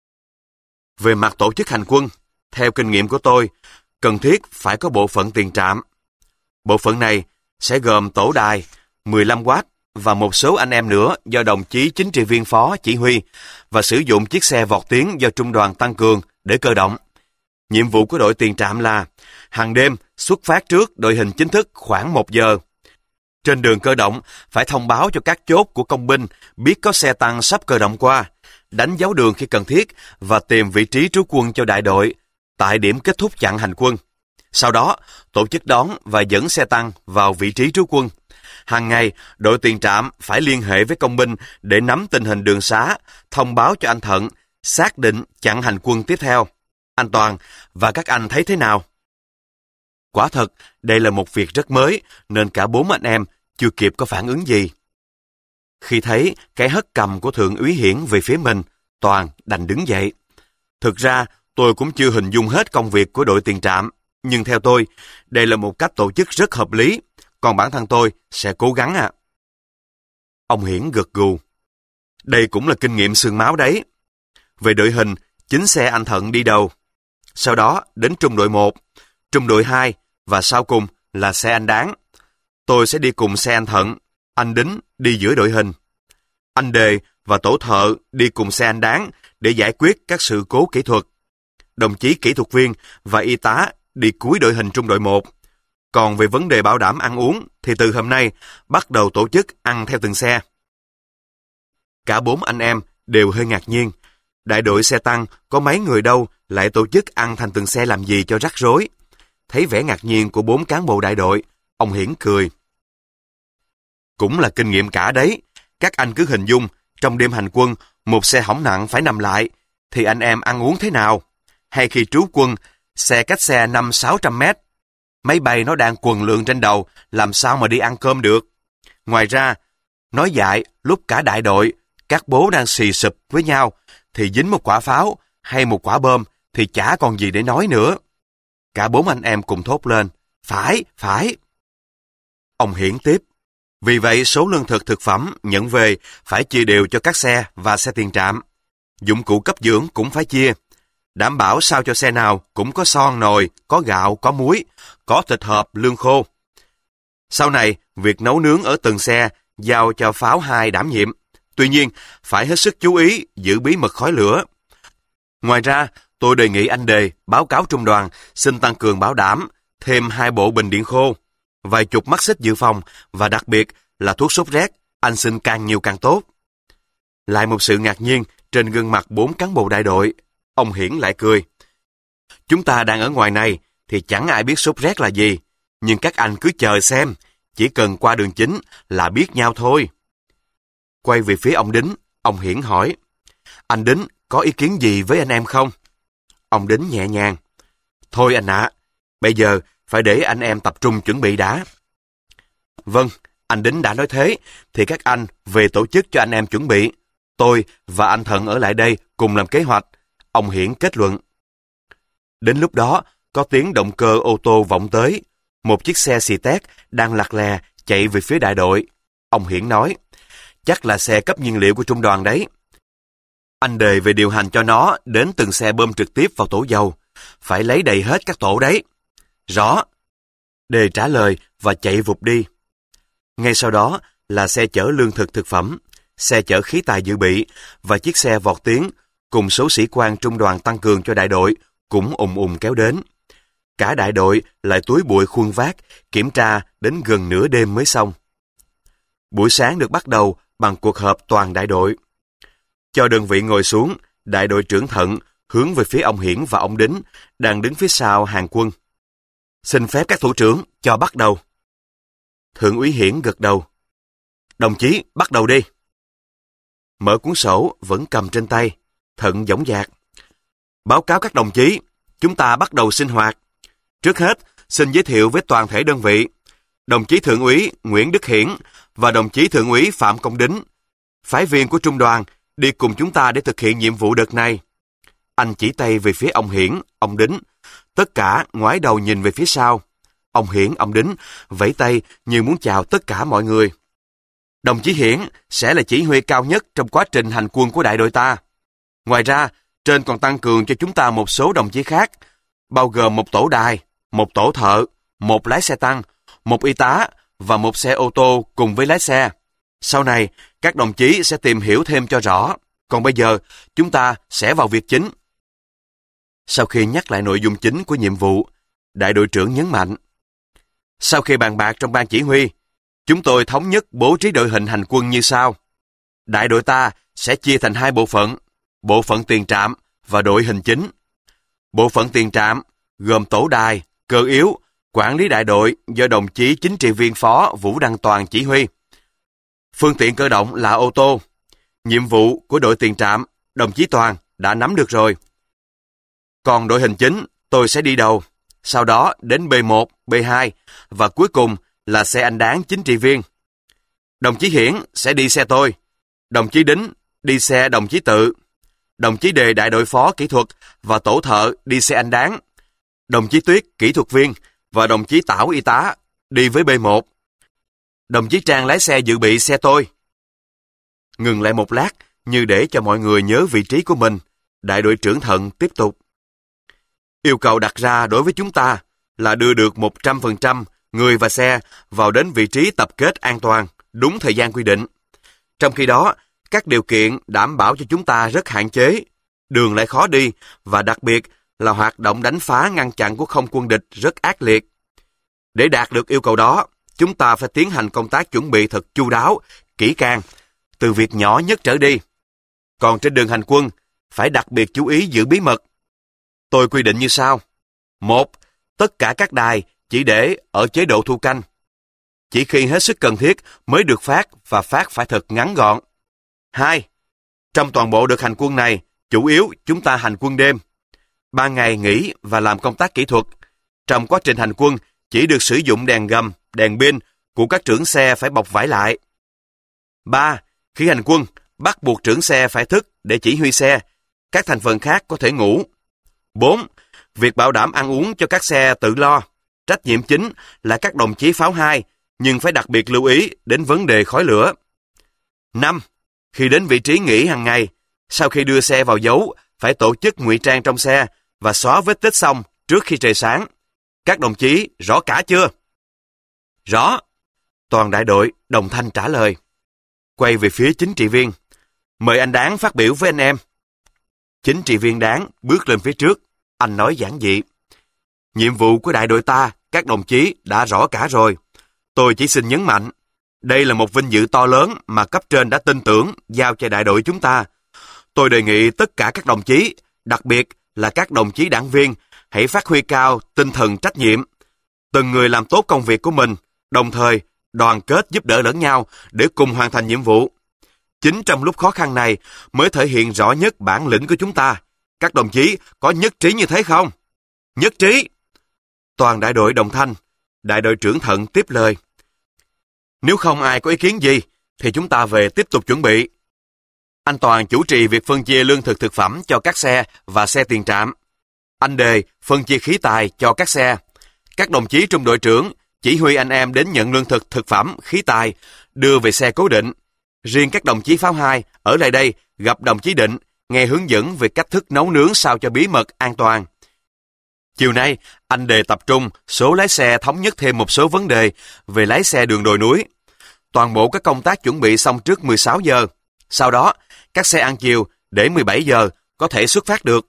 Về mặt tổ chức hành quân, theo kinh nghiệm của tôi, cần thiết phải có bộ phận tiền trạm. Bộ phận này sẽ gồm tổ đài, mười lăm oát và một số anh em nữa do đồng chí chính trị viên phó chỉ huy và sử dụng chiếc xe vọt tiến do trung đoàn tăng cường để cơ động. Nhiệm vụ của đội tiền trạm là hàng đêm xuất phát trước đội hình chính thức khoảng một giờ. Trên đường cơ động phải thông báo cho các chốt của công binh biết có xe tăng sắp cơ động qua, đánh dấu đường khi cần thiết và tìm vị trí trú quân cho đại đội tại điểm kết thúc chặn hành quân. Sau đó, tổ chức đón và dẫn xe tăng vào vị trí trú quân. Hàng ngày, đội tiền trạm phải liên hệ với công binh để nắm tình hình đường xá, thông báo cho anh Thận, xác định chặn hành quân tiếp theo. Anh Toàn và các anh thấy thế nào? Quả thật, đây là một việc rất mới, nên cả bốn anh em chưa kịp có phản ứng gì. Khi thấy cái hất cầm của Thượng úy Hiển về phía mình, Toàn đành đứng dậy. Thực ra, tôi cũng chưa hình dung hết công việc của đội tiền trạm, nhưng theo tôi, đây là một cách tổ chức rất hợp lý, còn bản thân tôi sẽ cố gắng ạ. À. Ông Hiển gật gù. Đây cũng là kinh nghiệm xương máu đấy. Về đội hình, chính xe anh Thận đi đầu. Sau đó đến trung đội một, trung đội hai và sau cùng là xe anh Đáng. Tôi sẽ đi cùng xe anh Thận, anh Đính đi giữa đội hình. Anh Đề và tổ thợ đi cùng xe anh Đáng để giải quyết các sự cố kỹ thuật. Đồng chí kỹ thuật viên và y tá đi cuối đội hình trung đội một. Còn về vấn đề bảo đảm ăn uống thì từ hôm nay bắt đầu tổ chức ăn theo từng xe. Cả bốn anh em đều hơi ngạc nhiên. Đại đội xe tăng có mấy người đâu lại tổ chức ăn thành từng xe làm gì cho rắc rối. Thấy vẻ ngạc nhiên của bốn cán bộ đại đội, ông Hiển cười. Cũng là kinh nghiệm cả đấy. Các anh cứ hình dung, trong đêm hành quân, một xe hỏng nặng phải nằm lại, thì anh em ăn uống thế nào? Hay khi trú quân, xe cách xe năm sáu trăm mét, máy bay nó đang quần lượn trên đầu, làm sao mà đi ăn cơm được? Ngoài ra, nói dại, lúc cả đại đội, các bố đang xì sụp với nhau, thì dính một quả pháo hay một quả bom thì chả còn gì để nói nữa. Cả bốn anh em cùng thốt lên, phải, phải. Ông Hiển tiếp, vì vậy số lương thực thực phẩm nhận về phải chia đều cho các xe và xe tiền trạm. Dụng cụ cấp dưỡng cũng phải chia, đảm bảo sao cho xe nào cũng có son nồi, có gạo, có muối, có thịt hộp, lương khô. Sau này, việc nấu nướng ở từng xe giao cho pháo hai đảm nhiệm. Tuy nhiên, phải hết sức chú ý giữ bí mật khói lửa. Ngoài ra, tôi đề nghị anh Đề báo cáo trung đoàn xin tăng cường bảo đảm thêm hai bộ bình điện khô, vài chục mắt xích dự phòng và đặc biệt là thuốc sốt rét, anh xin càng nhiều càng tốt. Lại một sự ngạc nhiên trên gương mặt bốn cán bộ đại đội. Ông Hiển lại cười. Chúng ta đang ở ngoài này thì chẳng ai biết sốt rét là gì, nhưng các anh cứ chờ xem, chỉ cần qua đường chính là biết nhau thôi. Quay về phía ông Đính, ông Hiển hỏi, anh Đính có ý kiến gì với anh em không? Ông Đính nhẹ nhàng, thôi anh ạ, bây giờ phải để anh em tập trung chuẩn bị đã. Vâng, anh Đính đã nói thế, thì các anh về tổ chức cho anh em chuẩn bị. Tôi và anh Thận ở lại đây cùng làm kế hoạch, ông Hiển kết luận. Đến lúc đó, có tiếng động cơ ô tô vọng tới. Một chiếc xe xì tét đang lặt lè chạy về phía đại đội. Ông Hiển nói, chắc là xe cấp nhiên liệu của trung đoàn đấy. Anh Đề về điều hành cho nó đến từng xe bơm trực tiếp vào tổ dầu. Phải lấy đầy hết các tổ đấy. Rõ. Đề trả lời và chạy vụt đi. Ngay sau đó là xe chở lương thực thực phẩm, xe chở khí tài dự bị và chiếc xe vọt tiến cùng số sĩ quan trung đoàn tăng cường cho đại đội cũng ùn ùn kéo đến. Cả đại đội lại túi bụi khuôn vác, kiểm tra đến gần nửa đêm mới xong. Buổi sáng được bắt đầu bằng cuộc họp toàn đại đội. Cho đơn vị ngồi xuống, đại đội trưởng Thận hướng về phía ông Hiển và ông Đính đang đứng phía sau hàng quân. Xin phép các thủ trưởng cho bắt đầu. Thượng úy Hiển gật đầu. Đồng chí, bắt đầu đi. Mở cuốn sổ vẫn cầm trên tay, Thận dõng dạc. Báo cáo các đồng chí, chúng ta bắt đầu sinh hoạt. Trước hết, xin giới thiệu với toàn thể đơn vị. Đồng chí Thượng úy Nguyễn Đức Hiển và đồng chí Thượng úy Phạm Công Đính, phái viên của trung đoàn, đi cùng chúng ta để thực hiện nhiệm vụ đợt này. Anh chỉ tay về phía ông Hiển, ông Đính. Tất cả ngoái đầu nhìn về phía sau. Ông Hiển, ông Đính vẫy tay như muốn chào tất cả mọi người. Đồng chí Hiển sẽ là chỉ huy cao nhất trong quá trình hành quân của đại đội ta. Ngoài ra, trên còn tăng cường cho chúng ta một số đồng chí khác, bao gồm một tổ đài, một tổ thợ, một lái xe tăng, một y tá và một xe ô tô cùng với lái xe. Sau này, các đồng chí sẽ tìm hiểu thêm cho rõ. Còn bây giờ, chúng ta sẽ vào việc chính. Sau khi nhắc lại nội dung chính của nhiệm vụ, đại đội trưởng nhấn mạnh. Sau khi bàn bạc trong ban chỉ huy, chúng tôi thống nhất bố trí đội hình hành quân như sau. Đại đội ta sẽ chia thành hai bộ phận, bộ phận tiền trạm và đội hình chính. Bộ phận tiền trạm gồm tổ đài, cơ yếu, quản lý đại đội do đồng chí chính trị viên phó Vũ Đăng Toàn chỉ huy. Phương tiện cơ động là ô tô. Nhiệm vụ của đội tiền trạm, đồng chí Toàn đã nắm được rồi. Còn đội hình chính, tôi sẽ đi đầu. Sau đó đến B một, B hai và cuối cùng là xe anh Đáng chính trị viên. Đồng chí Hiển sẽ đi xe tôi. Đồng chí Đính đi xe đồng chí Tự. Đồng chí Đề đại đội phó kỹ thuật và tổ thợ đi xe anh Đáng. Đồng chí Tuyết kỹ thuật viên và đồng chí Tảo y tá đi với B một. Đồng chí Trang lái xe dự bị xe tôi. Ngừng lại một lát như để cho mọi người nhớ vị trí của mình, đại đội trưởng Thận tiếp tục. Yêu cầu đặt ra đối với chúng ta là đưa được một trăm phần trăm người và xe vào đến vị trí tập kết an toàn, đúng thời gian quy định. Trong khi đó, các điều kiện đảm bảo cho chúng ta rất hạn chế, đường lại khó đi và đặc biệt là hoạt động đánh phá ngăn chặn của không quân địch rất ác liệt. Để đạt được yêu cầu đó, chúng ta phải tiến hành công tác chuẩn bị thật chu đáo, kỹ càng, từ việc nhỏ nhất trở đi. Còn trên đường hành quân, phải đặc biệt chú ý giữ bí mật. Tôi quy định như sau. Một, tất cả các đài chỉ để ở chế độ thu canh. Chỉ khi hết sức cần thiết mới được phát và phát phải thật ngắn gọn. Hai, trong toàn bộ đợt hành quân này, chủ yếu chúng ta hành quân đêm. Ban ngày nghỉ và làm công tác kỹ thuật. Trong quá trình hành quân, chỉ được sử dụng đèn gầm, đèn pin của các trưởng xe phải bọc vải lại. Ba, khi hành quân, bắt buộc trưởng xe phải thức để chỉ huy xe. Các thành phần khác có thể ngủ. Bốn, việc bảo đảm ăn uống cho các xe tự lo. Trách nhiệm chính là các đồng chí pháo hai, nhưng phải đặc biệt lưu ý đến vấn đề khói lửa. Năm, khi đến vị trí nghỉ hàng ngày, sau khi đưa xe vào giấu, phải tổ chức ngụy trang trong xe và xóa vết tích xong trước khi trời sáng. Các đồng chí rõ cả chưa? Rõ. Toàn đại đội đồng thanh trả lời. Quay về phía chính trị viên. Mời anh Đáng phát biểu với anh em. Chính trị viên Đáng bước lên phía trước. Anh nói giản dị. Nhiệm vụ của đại đội ta, các đồng chí đã rõ cả rồi. Tôi chỉ xin nhấn mạnh. Đây là một vinh dự to lớn mà cấp trên đã tin tưởng giao cho đại đội chúng ta. Tôi đề nghị tất cả các đồng chí, đặc biệt là các đồng chí đảng viên, hãy phát huy cao tinh thần trách nhiệm. Từng người làm tốt công việc của mình, đồng thời đoàn kết giúp đỡ lẫn nhau để cùng hoàn thành nhiệm vụ. Chính trong lúc khó khăn này mới thể hiện rõ nhất bản lĩnh của chúng ta. Các đồng chí có nhất trí như thế không? Nhất trí. Toàn đại đội đồng thanh. Đại đội trưởng Thận tiếp lời. Nếu không ai có ý kiến gì, thì chúng ta về tiếp tục chuẩn bị. Anh Toàn chủ trì việc phân chia lương thực thực phẩm cho các xe và xe tiền trạm. Anh Đề phân chia khí tài cho các xe. Các đồng chí trung đội trưởng chỉ huy anh em đến nhận lương thực thực phẩm, khí tài, đưa về xe cố định. Riêng các đồng chí pháo hai ở lại đây gặp đồng chí Định, nghe hướng dẫn về cách thức nấu nướng sao cho bí mật, an toàn. Chiều nay, anh Đề tập trung số lái xe thống nhất thêm một số vấn đề về lái xe đường đồi núi. Toàn bộ các công tác chuẩn bị xong trước mười sáu giờ. Sau đó, các xe ăn chiều để mười bảy giờ có thể xuất phát được.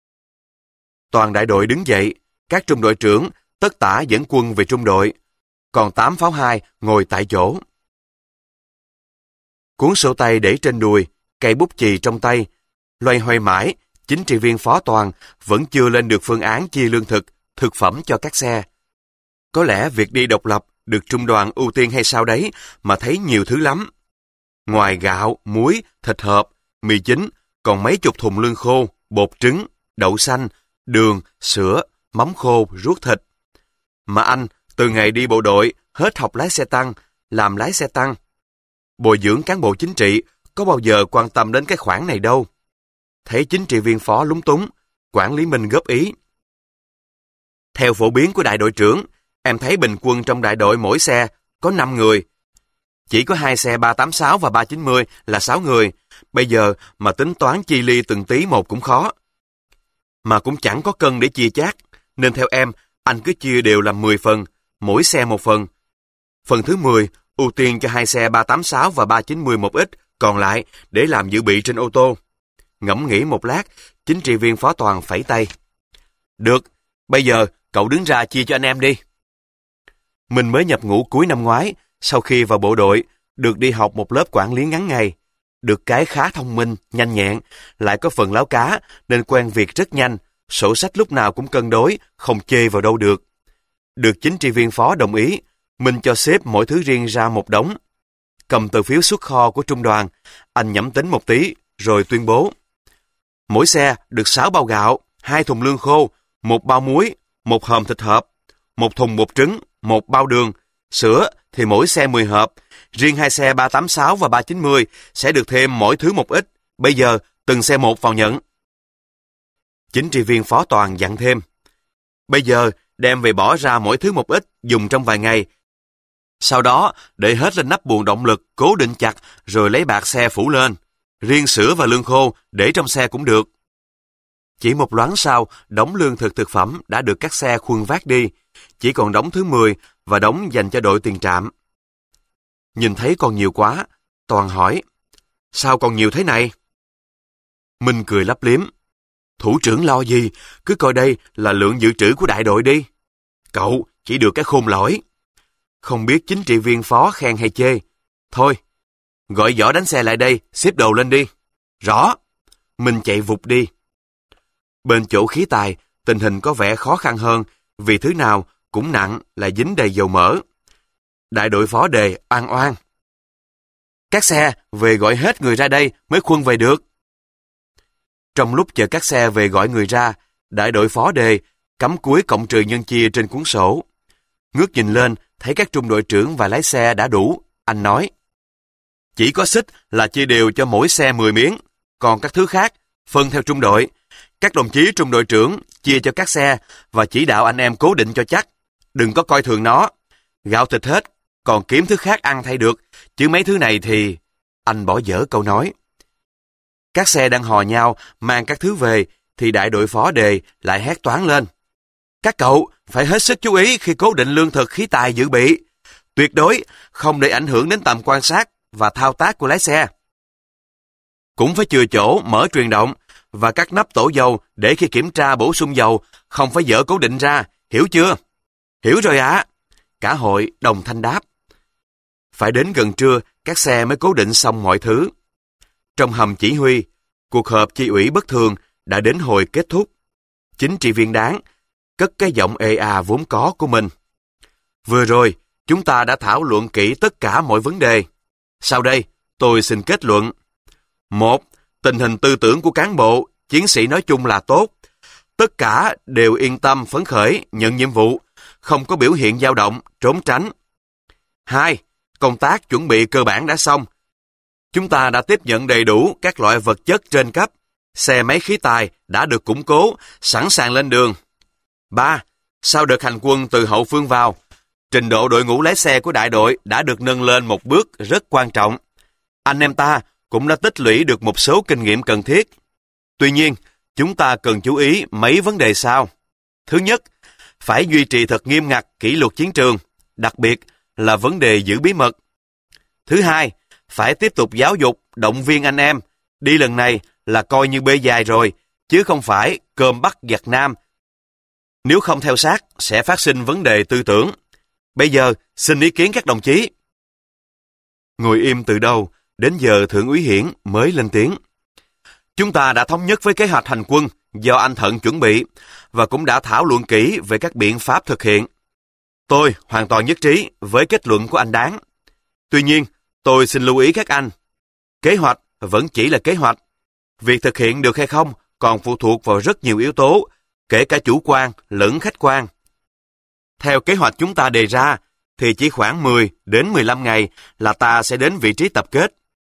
Toàn đại đội đứng dậy, các trung đội trưởng tất tả dẫn quân về trung đội, còn tám pháo hai ngồi tại chỗ. Cuốn sổ tay để trên đùi, cây bút chì trong tay, loay hoay mãi, chính trị viên Phó Toàn vẫn chưa lên được phương án chia lương thực, thực phẩm cho các xe. Có lẽ việc đi độc lập được trung đoàn ưu tiên hay sao đấy mà thấy nhiều thứ lắm. Ngoài gạo, muối, thịt hộp, mì chính, còn mấy chục thùng lương khô, bột trứng, đậu xanh, đường, sữa, mắm khô, ruốc thịt. Mà anh, từ ngày đi bộ đội, hết học lái xe tăng, làm lái xe tăng. Bồi dưỡng cán bộ chính trị, có bao giờ quan tâm đến cái khoản này đâu. Thấy chính trị viên Phó lúng túng, quản lý Minh góp ý. Theo phổ biến của đại đội trưởng, em thấy bình quân trong đại đội mỗi xe có năm người. Chỉ có hai xe ba tám sáu và ba chín mươi là sáu người. Bây giờ mà tính toán chi ly từng tí một cũng khó. Mà cũng chẳng có cân để chia chác. Nên theo em, anh cứ chia đều làm mười phần, mỗi xe một phần. Phần thứ mười ưu tiên cho hai xe ba tám sáu và ba chín mươi một ít, còn lại để làm dự bị trên ô tô. Ngẫm nghĩ một lát, chính trị viên Phó Toàn phẩy tay. Được, bây giờ cậu đứng ra chia cho anh em đi. Mình mới nhập ngũ cuối năm ngoái, sau khi vào bộ đội, được đi học một lớp quản lý ngắn ngày. Được cái khá thông minh, nhanh nhẹn, lại có phần láo cá, nên quen việc rất nhanh, sổ sách lúc nào cũng cân đối, không chê vào đâu được. Được chính trị viên Phó đồng ý, mình cho xếp mỗi thứ riêng ra một đống. Cầm tờ phiếu xuất kho của trung đoàn, anh nhẩm tính một tí, rồi tuyên bố. Mỗi xe được sáu bao gạo, hai thùng lương khô, một bao muối, một hòm thịt hộp, một thùng bột trứng, một bao đường, sữa thì mỗi xe mười hộp, riêng hai xe ba tám sáu và ba chín mươi sẽ được thêm mỗi thứ một ít, bây giờ từng xe một vào nhận. Chính trị viên Phó Toàn dặn thêm, bây giờ đem về bỏ ra mỗi thứ một ít, dùng trong vài ngày. Sau đó để hết lên nắp buồng động lực, cố định chặt, rồi lấy bạc xe phủ lên. Riêng sữa và lương khô để trong xe cũng được. Chỉ một loáng sau, đống lương thực thực phẩm đã được các xe khuân vác đi, chỉ còn đống thứ mười và đống dành cho đội tiền trạm. Nhìn thấy còn nhiều quá, Toàn hỏi, sao còn nhiều thế này? Minh cười lấp liếm, thủ trưởng lo gì, cứ coi đây là lượng dự trữ của đại đội đi. Cậu chỉ được cái khôn lỏi. Không biết chính trị viên Phó khen hay chê. Thôi, gọi Võ đánh xe lại đây, xếp đồ lên đi. Rõ. Minh chạy vụt đi. Bên chỗ khí tài, tình hình có vẻ khó khăn hơn, vì thứ nào cũng nặng là dính đầy dầu mỡ. Đại đội Phó đề oan oan. Các xe về gọi hết người ra đây mới khuân về được. Trong lúc chờ các xe về gọi người ra, đại đội Phó đề cắm cúi cộng trừ nhân chia trên cuốn sổ. Ngước nhìn lên, thấy các trung đội trưởng và lái xe đã đủ. Anh nói, chỉ có xích là chia đều cho mỗi xe mười miếng, còn các thứ khác phân theo trung đội. Các đồng chí trung đội trưởng chia cho các xe và chỉ đạo anh em cố định cho chắc. Đừng có coi thường nó. Gạo thịt hết, còn kiếm thứ khác ăn thay được, chứ mấy thứ này thì... Anh bỏ dở câu nói. Các xe đang hò nhau mang các thứ về, thì đại đội Phó đề lại hét toáng lên. Các cậu phải hết sức chú ý khi cố định lương thực khí tài dự bị. Tuyệt đối không để ảnh hưởng đến tầm quan sát và thao tác của lái xe. Cũng phải chừa chỗ mở truyền động và các nắp tổ dầu để khi kiểm tra bổ sung dầu không phải dỡ cố định ra, hiểu chưa? Hiểu rồi ạ. À? Cả hội đồng thanh đáp. Phải đến gần trưa các xe mới cố định xong mọi thứ. Trong hầm chỉ huy, cuộc họp chi ủy bất thường đã đến hồi kết thúc. Chính trị viên Đáng cất cái giọng ê à vốn có của mình. Vừa rồi, chúng ta đã thảo luận kỹ tất cả mọi vấn đề. Sau đây, tôi xin kết luận. Một, tình hình tư tưởng của cán bộ, chiến sĩ nói chung là tốt. Tất cả đều yên tâm phấn khởi, nhận nhiệm vụ, không có biểu hiện dao động, trốn tránh. Hai, công tác chuẩn bị cơ bản đã xong. Chúng ta đã tiếp nhận đầy đủ các loại vật chất trên cấp. Xe máy khí tài đã được củng cố, sẵn sàng lên đường. Ba, sau đợt hành quân từ hậu phương vào, trình độ đội ngũ lái xe của đại đội đã được nâng lên một bước rất quan trọng. Anh em ta cũng đã tích lũy được một số kinh nghiệm cần thiết. Tuy nhiên, chúng ta cần chú ý mấy vấn đề sau. Thứ nhất, phải duy trì thật nghiêm ngặt kỷ luật chiến trường, đặc biệt là vấn đề giữ bí mật. Thứ hai, phải tiếp tục giáo dục, động viên anh em. Đi lần này là coi như bê dài rồi, chứ không phải cơm bắt giặt nam. Nếu không theo sát, sẽ phát sinh vấn đề tư tưởng. Bây giờ, xin ý kiến các đồng chí. Ngồi im từ đầu, đến giờ Thượng úy Hiển mới lên tiếng. Chúng ta đã thống nhất với kế hoạch hành quân do anh Thận chuẩn bị và cũng đã thảo luận kỹ về các biện pháp thực hiện. Tôi hoàn toàn nhất trí với kết luận của anh Đáng. Tuy nhiên, tôi xin lưu ý các anh. Kế hoạch vẫn chỉ là kế hoạch. Việc thực hiện được hay không còn phụ thuộc vào rất nhiều yếu tố, kể cả chủ quan lẫn khách quan. Theo kế hoạch chúng ta đề ra, thì chỉ khoảng mười đến mười lăm ngày là ta sẽ đến vị trí tập kết.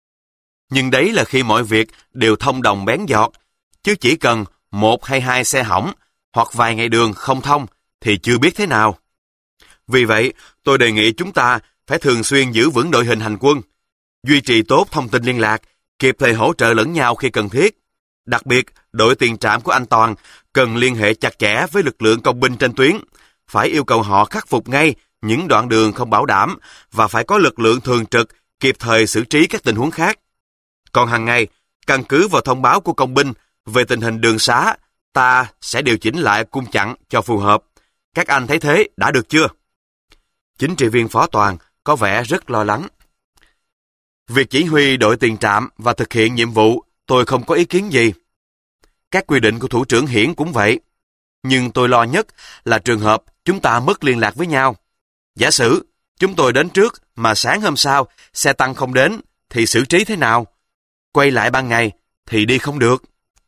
Nhưng đấy là khi mọi việc đều thông đồng bén giọt, chứ chỉ cần một hay hai xe hỏng hoặc vài ngày đường không thông thì chưa biết thế nào. Vì vậy, tôi đề nghị chúng ta phải thường xuyên giữ vững đội hình hành quân, duy trì tốt thông tin liên lạc, kịp thời hỗ trợ lẫn nhau khi cần thiết. Đặc biệt, đội tiền trạm của anh Toàn cần liên hệ chặt chẽ với lực lượng công binh trên tuyến, phải yêu cầu họ khắc phục ngay những đoạn đường không bảo đảm và phải có lực lượng thường trực kịp thời xử trí các tình huống khác. Còn hàng ngày, căn cứ vào thông báo của công binh về tình hình đường xá, ta sẽ điều chỉnh lại cung chặn cho phù hợp. Các anh thấy thế đã được chưa? Chính trị viên Phó Toàn có vẻ rất lo lắng. Việc chỉ huy đội tiền trạm và thực hiện nhiệm vụ tôi không có ý kiến gì. Các quy định của thủ trưởng Hiển cũng vậy. Nhưng tôi lo nhất là trường hợp chúng ta mất liên lạc với nhau. Giả sử chúng tôi đến trước mà sáng hôm sau xe tăng không đến thì xử trí thế nào? Quay lại ban ngày thì đi không được.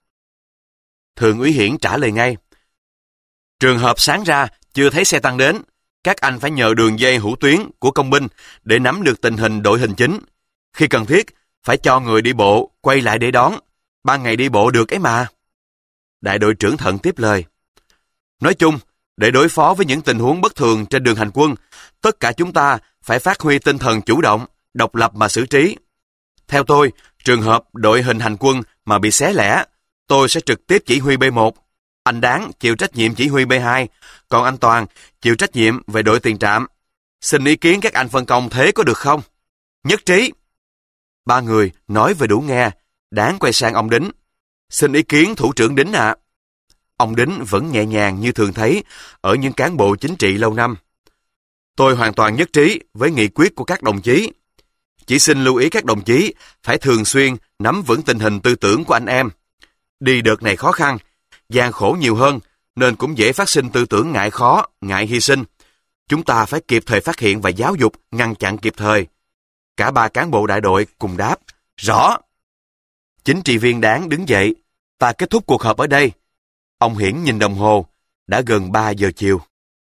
Thượng úy Hiển trả lời ngay. Trường hợp sáng ra chưa thấy xe tăng đến, các anh phải nhờ đường dây hữu tuyến của công binh để nắm được tình hình đội hình chính. Khi cần thiết, phải cho người đi bộ quay lại để đón. Ban ngày đi bộ được ấy mà. Đại đội trưởng Thận tiếp lời. Nói chung, để đối phó với những tình huống bất thường trên đường hành quân, tất cả chúng ta phải phát huy tinh thần chủ động, độc lập mà xử trí. Theo tôi, trường hợp đội hình hành quân mà bị xé lẻ, tôi sẽ trực tiếp chỉ huy B một. Anh Đáng chịu trách nhiệm chỉ huy B hai, còn anh Toàn chịu trách nhiệm về đội tiền trạm. Xin ý kiến các anh phân công thế có được không? Nhất trí. Ba người nói về đủ nghe, Đáng quay sang ông Đính. Xin ý kiến thủ trưởng Đính ạ. À. Ông Đính vẫn nhẹ nhàng như thường thấy ở những cán bộ chính trị lâu năm. Tôi hoàn toàn nhất trí với nghị quyết của các đồng chí. Chỉ xin lưu ý các đồng chí phải thường xuyên nắm vững tình hình tư tưởng của anh em. Đi đợt này khó khăn, gian khổ nhiều hơn, nên cũng dễ phát sinh tư tưởng ngại khó, ngại hy sinh. Chúng ta phải kịp thời phát hiện và giáo dục, ngăn chặn kịp thời. Cả ba cán bộ đại đội cùng đáp, rõ. Chính trị viên Đáng đứng dậy, ta kết thúc cuộc họp ở đây. Ông Hiển nhìn đồng hồ, đã gần ba giờ chiều.